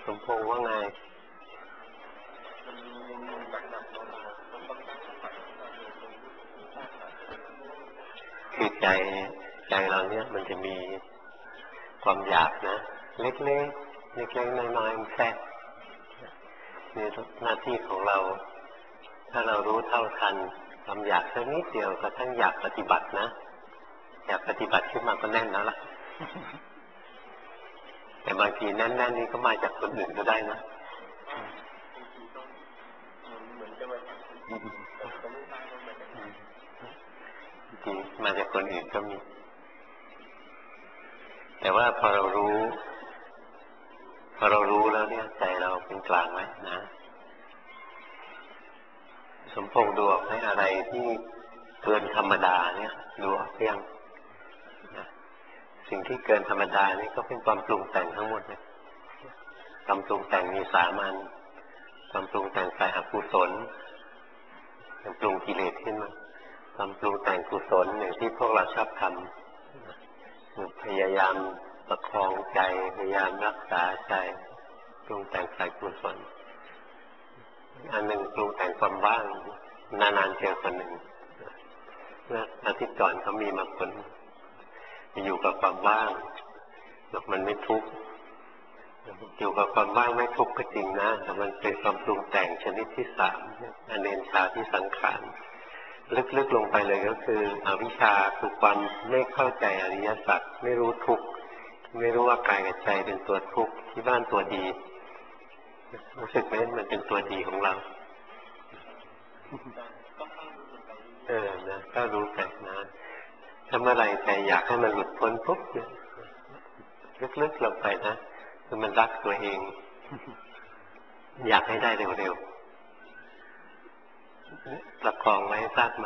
มพงษ์ว่าไงคือใจเราเนี่ยมันจะมีความอยากนะเล็กๆเล็กๆน้อยๆมันแทรกนี่หน้าที่ของเราถ้าเรารู้เท่าทันความอยากสักนิดเดียวกระทั่งอยากปฏิบัตินะอยากปฏิบัติขึ้นมาก็แน่นแล้วล่ะแต่บางทีแน่นๆนี่ก็มาจากคนอื่นก็ได้นะจริงมาจากคนอื่นก็มีแต่ว่าพอเรารู้แล้วเนี่ยใจเราเป็นกลางไว้นะสมพงษ์ดูออกไหมอะไรที่เกินธรรมดาเนี่ยดูออกยังสิ่งที่เกินธรรมดานี่ก็เป็นความปรุงแต่งทั้งหมดเลยความปรุงแต่งมี3 อันความปรุงแต่งฝ่ายอกุศลปรุงกิเลสขึ้นมาความปรุงแต่งกุศลอย่างที่พวกเราชอบทำพยายามประคองใจพยายามรักษาใจปรุงแต่งฝ่ายกุศลอันหนึ่งปรุงแต่งความว่างนานๆเจอคนหนึ่งเมื่ออาทิตย์ก่อนเขามีมาคนอยู่กับความว่างมันไม่ทุกข์อยู่กับความว่างไม่ทุกข์ก็จริงนะแต่มันเป็นความปรุงแต่งชนิดที่3อเนชชาที่สังขารลึกๆลงไปเลยก็คืออวิชชาคือความไม่เข้าใจอริยสัจไม่รู้ทุกข์ไม่รู้ว่ากายกับใจเป็นตัวทุกข์ที่บ้านตัวดีรู้สึกไหมมันเป็นตัวดีของเรานะก็รู้ไปนะถ้าเมื่อไรใจอยากให้มันหลุดพ้นปุ๊บลึกๆลงไปนะคือมันรักตัวเองอยากให้ได้เร็วๆประคองไว้ทราบไหม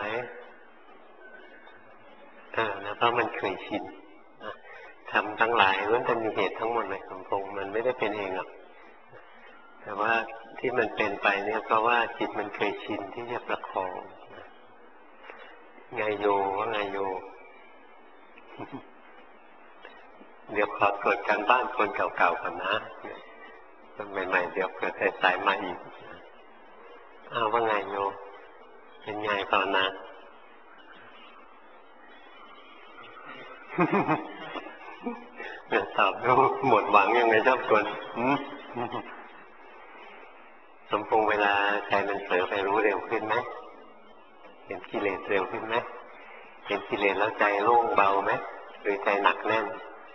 นะเพราะมันเคยชินทำทั้งหลายล้วนแต่มีเหตุทั้งหมดเลยสมพงษ์มันไม่ได้เป็นเองหรอกแต่ว่าที่มันเป็นไปเนี่ยเพราะว่าจิตมันเคยชินที่จะประคองไงโยว่าไงโยเดี๋ยวขอตรวจการบ้านคนเก่าๆก่อนนะคนใหม่ๆเดี๋ยวเกิดสายมาอีกว่าไงโยเป็นไงภาวนาเนี่ยตอบแล้วหมดหวังยังไงเจ้าคนสมพงษ์เวลาใจมันเผลอไปรู้เร็วขึ้นไหมเห็นกิเลสเร็วขึ้นไหมเห็นกิเลสแล้วใจโล่งเบาไหมหรือใจหนักแน่น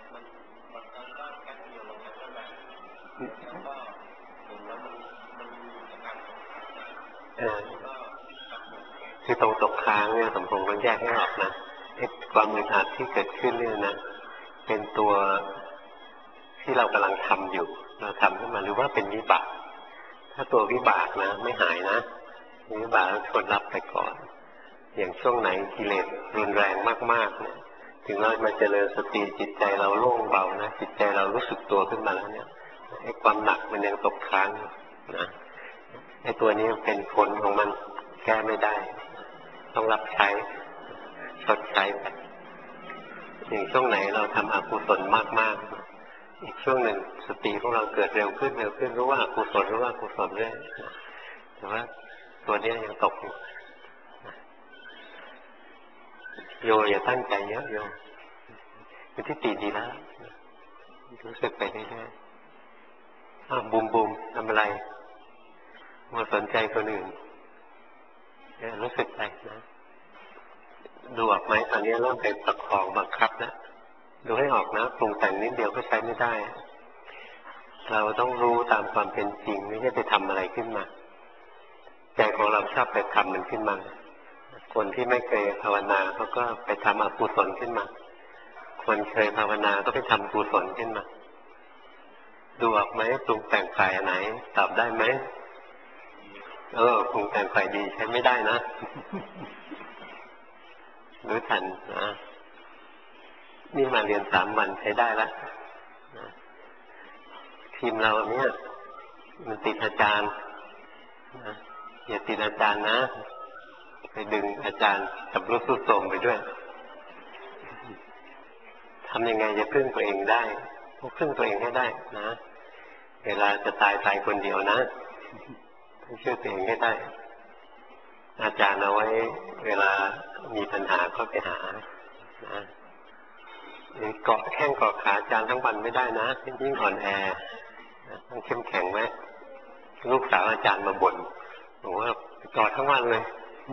คือตรงตกค้างเนี่ยสมพงษ์ต้องแยกให้ออกนะความอึดอัดที่เกิดขึ้นเนี่ยนะเป็นตัวที่เรากำลังทำอยู่เราทำขึ้นมาหรือว่าเป็นวิบากถ้าตัววิบากนะไม่หายนะวิบากต้องทนรับไปก่อนอย่างช่วงไหนกิเลสรุนแรงมากๆเนี่ยถึงเรามาเจริญสติจิตใจเราโล่งเบานะจิตใจเรารู้สึกตัวขึ้นมาแล้วเนี่ยไอ้ความหนักมันยังตกค้างนะไอ้ตัวนี้เป็นผลของมันแก้ไม่ได้ต้องรับใช้ชดใช้ไปอย่างช่วงไหนเราทำอกุศลมากๆอีกช่วงหนึ่งสติของเราเกิดเร็วขึ้นรู้ว่าอกุศลรู้ว่าอกุศลเรื่อยแต่ว่าตัวนี้ยังตกอยู่โยอย่าตั้งใจเยอะโยเป็นที่ติดีแล้วรู้สึกไปเรื่อยๆบูมทำอะไรมาสนใจคนอื่นรู้สึกไปนะดูออกไหมตอนนี้เริ่มเป็นประคองบังคับแล้วดูให้ออกนะปรุงแต่งนิดเดียวก็ใช้ไม่ได้เราต้องรู้ตามความเป็นจริงไม่ใช่ไปทำอะไรขึ้นมาใจของเราชอบไปทำมันขึ้นมาคนที่ไม่เคยภาวนาเขาก็ไปทำอกุศลขึ้นมาคนเคยภาวนาก็ไปทำกุศลขึ้นมาดูออกไหมปรุงแต่งฝ่ายไหนตอบได้ไหมปรุงแต่งฝ่ายดีใช้ไม่ได้นะรู้ทันนะนี่มาเรียน3 วันใช้ได้แล้วทีมเราเนี่ยมันติดอาจารย์อย่าติดอาจารย์นะไปดึงอาจารย์กับรู้สุดโต่งไปด้วยทำยังไงจะพึ่งตัวเองได้พึ่งตัวเองให้ได้นะเวลาจะตายคนเดียวนะต้องช่วยตัวเองให้ได้อาจารย์เอาไว้เวลามีปัญหาก็ไปหานะเกาะแข้งเกาะขาอาจารย์ทั้งวันไม่ได้นะยิ่งอ่อนแอต้องเข้มแข็งไว้ลูกสาวอาจารย์มาบ่นบอกว่าเกาะทั้งวันเลย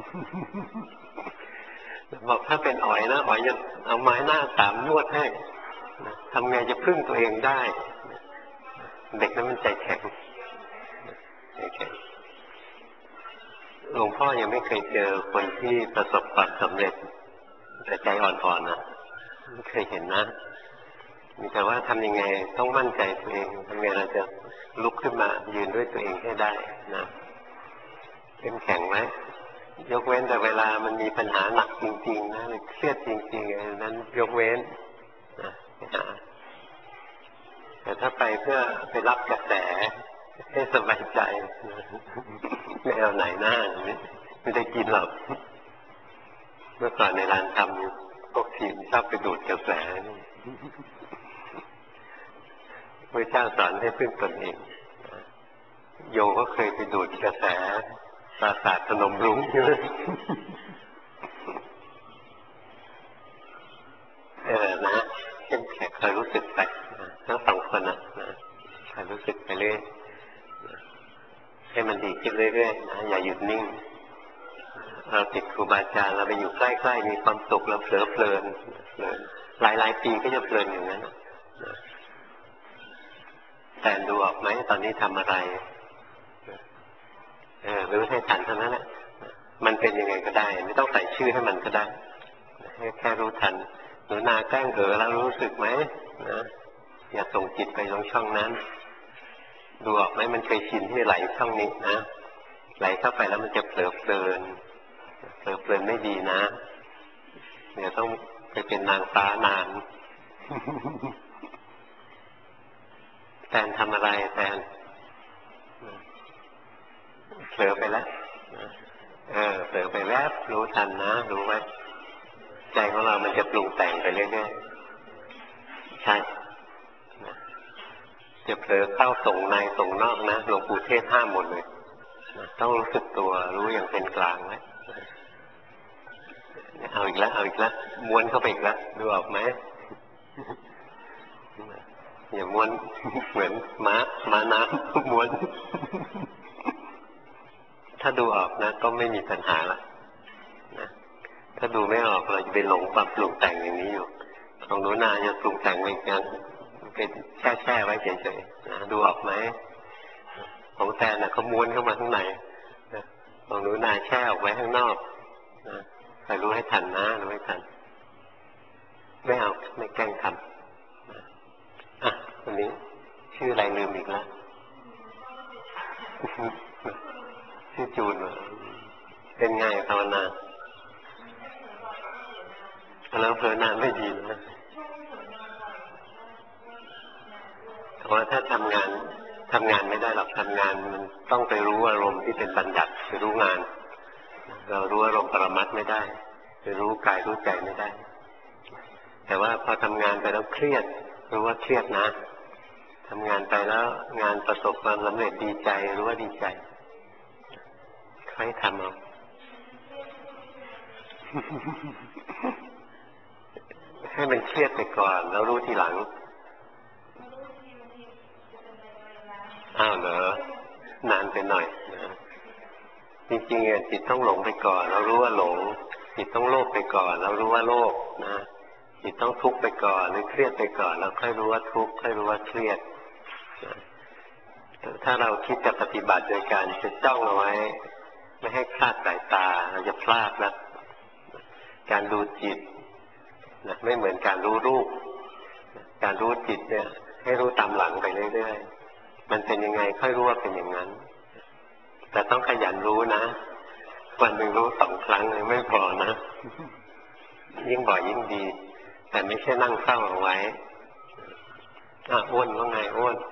บอกถ้าเป็นอ๋อยนะอ๋อยจะเอาไม้หน้าสามนวดให้ทำไงจะพึ่งตัวเองได้เด็กนั้นมันใจแข็งหลวงพ่อยังไม่เคยเจอคนที่ประสบความสำเร็จแต่ใจอ่อนๆนะไม่เคยเห็นนะมีแต่ว่าทำยังไงต้องมั่นใจตัวเองทำไงเราจะลุกขึ้นมายืนด้วยตัวเองให้ได้นะเข้มแข็งไหมยกเว้นแต่เวลามันมีปัญหาหนักจริงๆนะเครียดจริงๆนั้นยกเว้นนะแต่ถ้าไปเพื่อไปรับกระแสให้สบายใจไม่เอาไหนหน้าไม่ได้กินหรอกเมื่อก่อนในร้านทำพวกทีมชอบไปดูดกระแสพระเจ้าสอนให้พึ่งตนเองโยก็เคยไปดูดกระแสปราสาทพนมรุ้งนะเข้มแข็งคอยรู้สึกไปทั้งสองคนนะคอยรู้สึกไปเรื่อยให้มันดีขึ้นเรื่อยๆนะอย่าหยุดนิ่งเราติดครูบาอาจารย์เราไปอยู่ใกล้ๆมีความสุขเราเผลอเพลินหลายปีก็จะเพลินอย่างนั้นแต่ดูออกไหมตอนนี้ทำอะไรรู้ให้ทันเท่านั้นแหละมันเป็นยังไงก็ได้ไม่ต้องใส่ชื่อให้มันก็ได้แค่รู้ทันหนูนาแกล้งแล้วรู้สึกไหมนะอย่าส่งจิตไปลงช่องนั้นดูออกไหมมันเคยชินที่ไหลช่องนี้นะไหลเข้าไปแล้วมันจะเผลอเพลินไม่ดีนะเดี๋ยวต้องไปเป็นนางฟ้านานแตนทำอะไรแตนเผลอไปแล้วเผลอไปแล้วรู้ทันนะรู้ไหมใจของเรามันจะปรุงแต่งไปเรื่อยๆใช่จะเผลอเข้าส่งในส่งนอกนะหลวงปู่เทศห้ามหมดเลยต้องรู้สึกตัวรู้อย่างเป็นกลางไว้เอาอีกแล้วม้วนเข้าไปอีกแล้วดูออกไหมอย่าม้วนเหมือนม้าน้ำม้วนถ้าดูออกนะก็ไม่มีปัญหาละนะถ้าดูไม่ออกเราจะไปหลงความปรุงแต่งอย่างนี้อยู่ของโน้นนาจะปรุงแต่งไปกันเป็นแช่ไว้เฉยๆนะดูออกไหมของแทนนะเขาม้วนเข้ามาข้างในของโน้นนาแช่ออกไว้ข้างนอกนะใครรู้ให้ทันนะรู้ให้ทันไม่เอาไม่แกล้งทำวันนี้ชื่ออะไรลืมอีกแล้วชื่อจูนเป็นไงภาวนาแล้วเพลินนานไม่ดีนะเพราะว่าถ้าทำงานไม่ได้หรอกทำงานมันต้องไปรู้อารมณ์ที่เป็นบัญญัติไปรู้งานเรารู้อารมณ์ปรมัตถ์ไม่ได้ไปรู้กายรู้ใจไม่ได้แต่ว่าพอทำงานไปแล้วเครียดรู้ว่าเครียดนะทำงานไปแล้วงานประสบความสำเร็จดีใจรู้ว่าดีใจใครทำเอาให้มันเครียดไปก่อนแล้วรู้ทีหลังอ้าวเหรอนานไปหน่อยนะจริงๆจิตต้องหลงไปก่อนแล้วรู้ว่าหลงจิตต้องโลภไปก่อนแล้วรู้ว่าโลภนะจิตต้องทุกข์ไปก่อนหรือเครียดไปก่อนแล้วค่อยรู้ว่าทุกข์ค่อยรู้ว่าเครียดถ้าเราคิดจะปฏิบัติโดยการจะจ้องเอาไว้ไม่ให้คลาดสายตาเราจะพลาดนะการดูจิตนะไม่เหมือนการรู้รูปการรู้จิตเนี่ยให้รู้ตามหลังไปเรื่อยๆมันเป็นยังไงค่อยรู้ว่าเป็นอย่างนั้นแต่ต้องขยันรู้นะวันหนึ่งรู้2 ครั้งเลยไม่พอนะยิ่งบ่อยยิ่งดีแต่ไม่ใช่นั่งเฝ้าเอาไว้อ้วนว่าไงอ้วน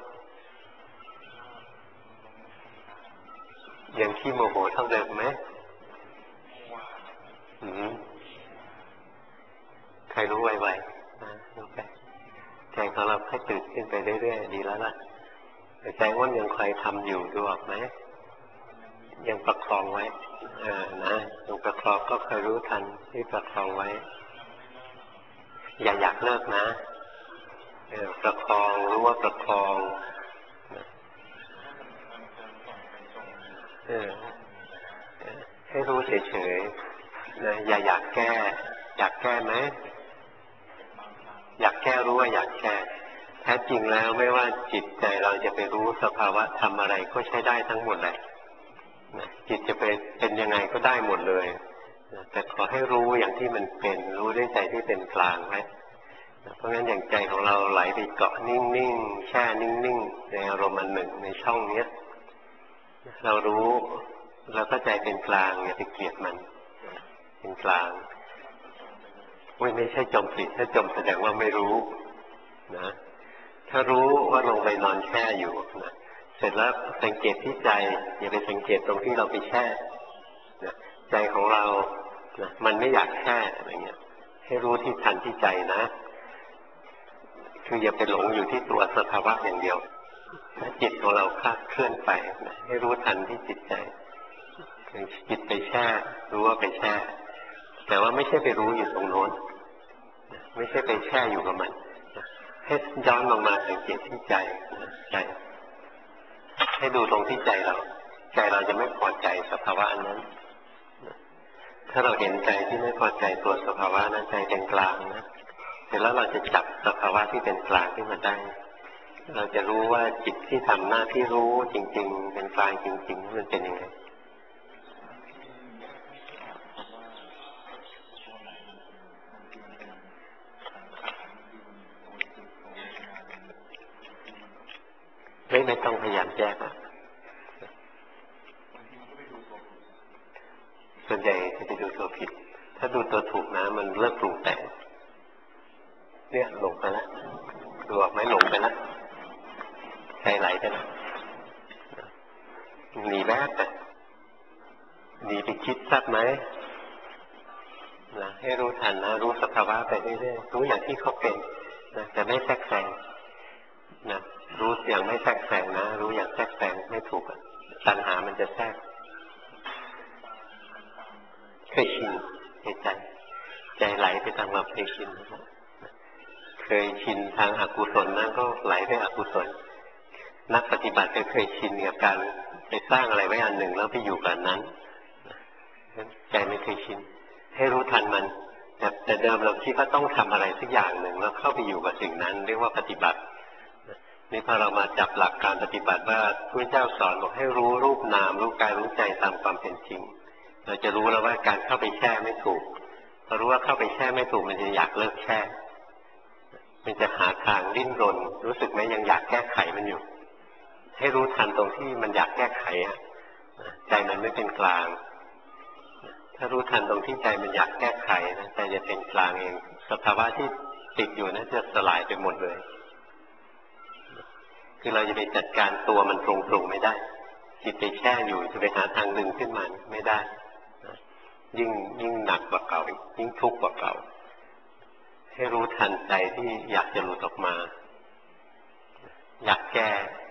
ยังขี้โมโหเท่าเดิมไหมใครรู้ไวๆรู้ไปใจของเราค่อยตื่นขึ้นไปเรื่อยๆดีแล้วล่ะใจว่ายังคอยทำอยู่ดูออกไหมยังประคองไว้นะยังประคองก็คอยรู้ทันที่ประคองไว้อย่าอยากเลิกนะประคองรู้ว่าประคองให้รู้เฉยๆนะอย่าอยากแก้อยากแก้ไหมอยากแก้รู้ว่าอยากแก้แท้จริงแล้วไม่ว่าจิตใจเราจะไปรู้สภาวะทำอะไรก็ใช้ได้ทั้งหมดเลยจิตจะไปเป็นยังไงก็ได้หมดเลยแต่ขอให้รู้อย่างที่มันเป็นรู้ด้วยใจที่เป็นกลางไว้เพราะงั้นอย่างใจของเราไหลไปเกาะนิ่งๆแช่นิ่งๆในอารมณ์อันหนึ่งในช่องนี้เรารู้แล้วก็ใจเป็นกลางอย่าไปเกลียดมันเป็นกลางไม่ใช่จมสิถ้าจมแสดงว่าไม่รู้นะถ้ารู้ว่าลงไปนอนแช่อยู่นะเสร็จแล้วสังเกตที่ใจอย่าไปสังเกตตรงที่เราไปแช่นะใจของเรานะมันไม่อยากแช่อะไรเงี้ยให้รู้ที่ทันที่ใจนะคืออย่าไปหลงอยู่ที่ตัวสภาวะอย่างเดียวจิตของเราคลาดเคลื่อนไปนะให้รู้ทันที่จิตใจจิตไปแช่รู้ว่าไปแช่แต่ว่าไม่ใช่ไปรู้อยู่ตรงโน้นไม่ใช่ไปแช่อยู่กับมันให้ย้อนลงมาสังเกตที่ใจใจให้ดูตรงที่ใจเราจะไม่พอใจสภาวะนั้นถ้าเราเห็นใจที่ไม่พอใจตัวสภาวะนั้นใจเป็นกลางนะเสร็จแล้วเราจะจับสภาวะที่เป็นกลางขึ้นมาได้เราจะรู้ว่าจิตที่ทำหน้าที่รู้จริงๆเป็นกลางจริงๆมันเป็นยังไงไม่ต้องพยายามแยกอ่ะส่วนใหญ่จะไปดูตัวผิดถ้าดูตัวถูกนะมันเลิกปรุงแต่งเนี่ยหลงไปแล้วดูออกไหมหลงไปแล้วใจไหลไปแล้วหนีแวบไปหนีไปคิดทราบไหมนะให้รู้ทันนะรู้สภาวะไปเรื่อยๆรู้อย่างที่เขาเป็นนะแต่ไม่แทรกแซงนะรู้อย่างไม่แทรกแซงนะรู้อย่างแทรกแซงไม่ถูกตัณหามันจะแทรกเคยชินในใจไหลไปตามความเคยชินเคยชินทางอกุศลนั่นก็ไหลไปอกุศลนักปฏิบัติเคยชินกับการไปสร้างอะไรไว้อันหนึ่งแล้วไปอยู่กับนั้นใจไม่เคยชินให้รู้ทันมันแต่เดิมเราคิดว่าต้องทำอะไรสักอย่างหนึ่งแล้วเข้าไปอยู่กับสิ่งนั้นเรียกว่าปฏิบัตินี่พอเรามาจับหลักการปฏิบัติว่าพระเจ้าสอนบอกให้รู้รูปนามรู้กายรู้ใจตามความเป็นจริงเราจะรู้แล้วว่าการเข้าไปแช่ไม่ถูกพอรู้ว่าเข้าไปแช่ไม่ถูกมันจะอยากเลิกแช่มันจะหาทางดิ้นรนรู้สึกไหมยังอยากแก้ไขมันอยู่ให้รู้ทันตรงที่มันอยากแก้ไขใจมันไม่เป็นกลางถ้ารู้ทันตรงที่ใจมันอยากแก้ไขนะใจจะเป็นกลางเองสภาวะที่ติดอยู่นั้นจะสลายไปหมดเลยคือเราจะไปจัดการตัวมันตรงๆไม่ได้จิตไปแช่อยู่จะไปหาทางดึงขึ้นมาไม่ได้ยิ่งหนักกว่าเก่ายิ่งทุกข์กว่าเก่าให้รู้ทันใจที่อยากจะหลุดออกมาอยากแก้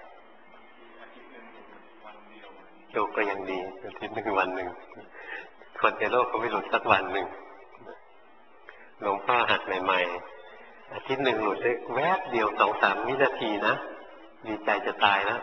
โยกก็ยังดีอาทิตย์หนึ่งวันหนึ่งคนในโลกก็ไม่หลุดสักวันหนึ่งหลวงพ่อหัดใหม่ๆอาทิตย์หนึ่งหลุดได้แวบเดียว2-3 วินาทีนะดีใจจะตายแล้ว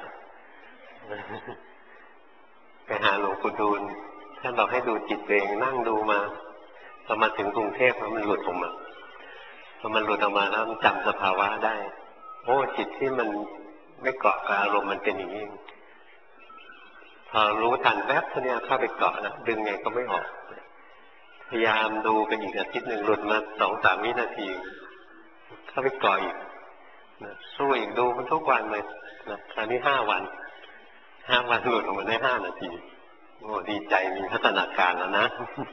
ไปหาหลวงปู่ดูลท่านบอกให้ดูจิตเองนั่งดูมาพอมาถึงกรุงเทพแล้วมันหลุดออกมาพอมันหลุดออกมาแล้วมันจำสภาวะได้โอ้จิตที่มันไม่เกาะกับอารมณ์มันเป็นอย่างนี้พอรู้ทันแวบเท่านี้เข้าไปเกาะนะดึงไงก็ไม่ออกพยายามดูไปอีกอาทิตย์หนึ่งหลุดมา2-3 วินาทีเข้าไปเกาะอีกสู้อีกดูมันทุกวันเลยนะคราวนี้5 วันหลุดออกมาได้5 นาทีโอ้ดีใจมีพัฒนาการแล้วนะ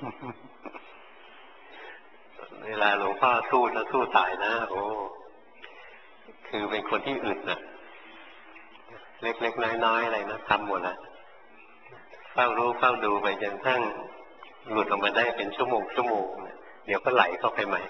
เวลาหลวงพ่อสู้แล้วสู้ตายนะโอ้คือเป็นคนที่อึดนะเล็กๆน้อยๆอะไรนะทำหมดนะเฝ้ารู้เฝ้าดูไปจนกระทั่งหลุดออกมาได้เป็นชั่วโมงเดี๋ยวก็ไหลเข้าไปใหม่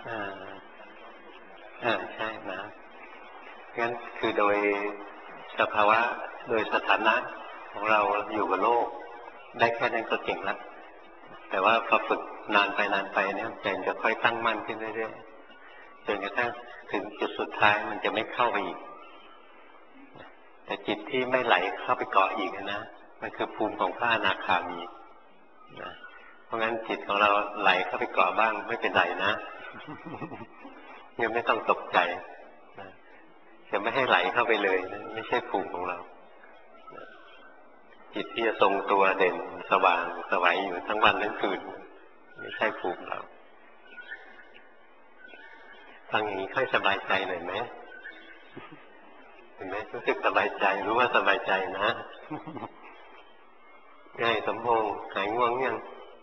อ่าใช่นะงั้นคือโดยสภาวะโดยสถานะของเราอยู่กับโลกได้แค่นั้นก็เก่งแล้วแต่ว่าพอฝึกนานไปเนี่ยใจจะค่อยตั้งมั่นขึ้นเรื่อยๆจนกระทั่งถึงจุดสุดท้ายมันจะไม่เข้าไปอีกแต่จิตที่ไม่ไหลเข้าไปเกาะอีกนะมันคือภูมิของพระอนาคามีนะเพราะงั้นจิตของเราไหลเข้าไปเกาะบ้างไม่เป็นไรนะยังไม่ต้องตกใจจะไม่ให้ไหลเข้าไปเลยนะไม่ใช่ภูมิของเราจิตที่จะทรงตัวเด่นสว่างสวัยอยู่ทั้งวันทั้งคืนไม่ใช่ภูมิเราฟังอย่างนี้ค่อยสบายใจหน่อยไหมเห็นไหมรู้สึกสบายใจรู้ว่าสบายใจนะง่ายสมพงษ์หายง่วงยัง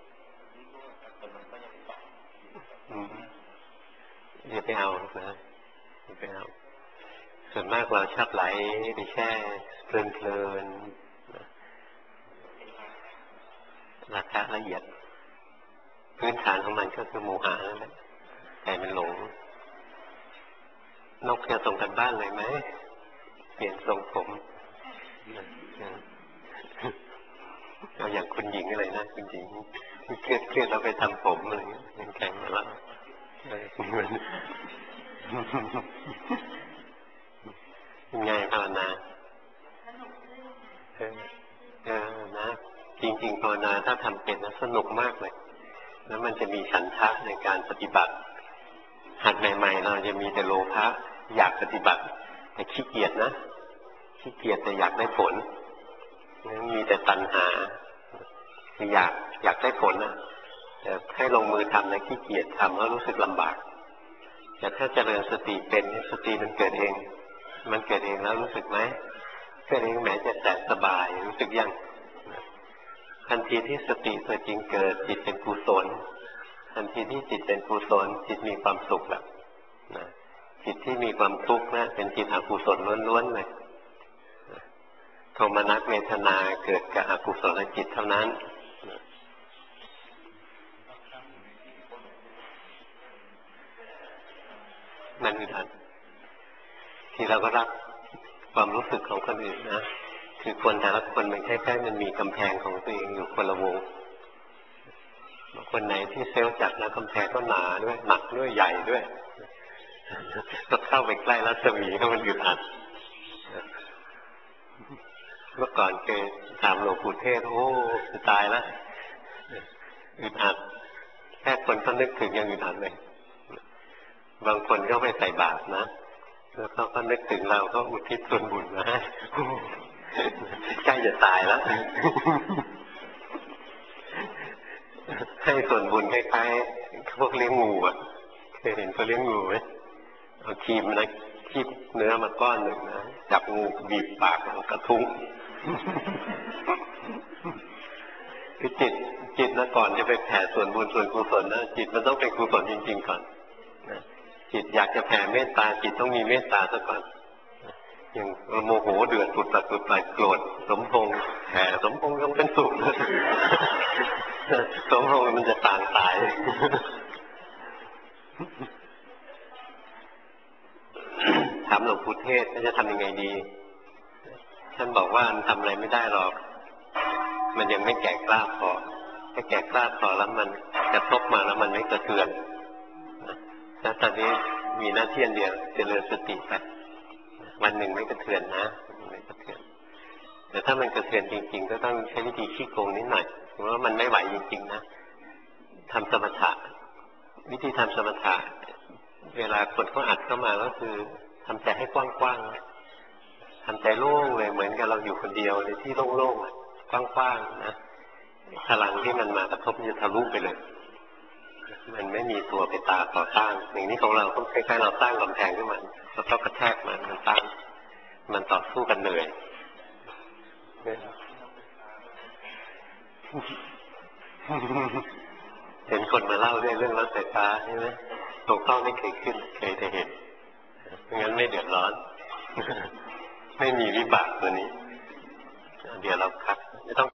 อย่าไปเอานะอย่าไปเอาส่วนมากเราชอบไหลไปแช่เพลินราคาละเอียดพื้นฐานของมันก็คือโมหะนั่นแหละใจมันหลงนกจะส่งกันบ้านเลยไหมเปลี่ยนทรงผมเอาอย่างคุณหญิงอะไรนะคุณหญิงเครียดแล้วไปทำผมอะไรเงี้ยแข็งมาแล้วง่ายภาวนานะจริงๆภาวนาถ้าทำเป็นนะสนุกมากเลยแล้วมันจะมีฉันทะในการปฏิบัติหัดใหม่ๆเราจะมีแต่โลภะอยากปฏิบัติแต่ขี้เกียจนะขี้เกียจแต่อยากได้ผลมีแต่ตัณหาคืออยากได้ผลนะแต่ให้ลงมือทำนะขี้เกียจทำแล้วรู้สึกลำบากแต่ถ้าเจริญสติเป็นสติมันเกิดเองแล้วรู้สึกไหมเกิดเองแม้จะแสนสบายรู้สึกยังทันทีที่สติตัวจริงเกิดจิตเป็นกุศลทันทีที่จิตเป็นกุศลจิตมีความสุขแบบนะจิตที่มีความทุกข์นะเป็นจิตอกุศลล้วนๆเลยโทมนัสเวทนาเกิดกับอกุศลจิตเท่านั้นนั่นคืออันที่เราก็รับความรู้สึกของคนอื่นนะคือคนแต่ละคนมันคล้ายๆมันมีกำแพงของตัวเองอยู่คนละวงคนไหนที่เซลล์จัดแล้วกำแพงก็หนาด้วยหนักด้วยใหญ่ด้วยก็เข้าไปใกล้รัศมีก็มันอึดอัดเมื่อก่อนเคยถามหลวงปู่เทศโอ้จะตายแล้วอึดอัดแค่คนเขานึกถึงยังอึดอัดเลยบางคนก็ไปใส่บาตรนะแล้วเขาก็นึกถึงเราก็อุทิศส่วนบุญมาให้ใกล้จะตายแล้วให้ส่วนบุญคล้ายๆพวกเลี้ยงงูอ่ะเคยเห็นเขาเลี้ยงงูไหมเอาครีมนะคีบเนื้อมาก้อนหนึ่งนะจับงูบีบปากกระทุ้งคือจิตนะก่อนจะไปแผ่ส่วนบุญส่วนกุศลนะจิตมันต้องเป็นกุศลจริงๆก่อนนะจิตอยากจะแผ่เมตตาจิตต้องมีเมตตาซะก่อนอย่างโมโหเดือดปุดปัดโกรธสมพงษ์แผ่สมพงษ์ต้องเป็นสุขสมพงษ์มันจะต่างตายถามหลวงปู่เทศจะทำยังไงดีท่านบอกว่ามันทำอะไรไม่ได้หรอกมันยังไม่แก่กล้าพอถ้าแก่กล้าพอแล้วมันกระทบมาแล้วมันไม่กระเทือนแล้วตอนนี้มีหน้าที่เดียวเจริญสติไปวันหนึ่งไม่กระเทือนนะไม่กระเทือนแต่ถ้ามันกระเทือนจริงๆก็ต้องใช้วิธีขี้โกงนิดหน่อยเพราะว่ามันไม่ไหวจริงๆนะทำสมถะวิธีทำสมถะเวลาคนเขาอัดเข้ามาก็คือทำใจให้กว้างๆทำใจโล่งเลยเหมือนกับเราอยู่คนเดียวในที่โล่งๆกว้างๆนะพลังที่มันมากระทบจะทะลุไปเลยมันไม่มีตัวไปตาต่อต้านอย่างนี้ของเราต้องคล้ายๆเราสร้างกำแพงขึ้นมาแล้วก็กระแทกมันต้านมันต่อสู้กันเหนื่อยเห็นคนมาเล่าเรื่องรถไฟฟ้าใช่ไหมตกต้องไม่เคยขึ้นเคยแต่เห็นงั้นไม่เดือดร้อนไม่มีวิบากตัวนี้เดี๋ยวเราคัดไม่ต้อง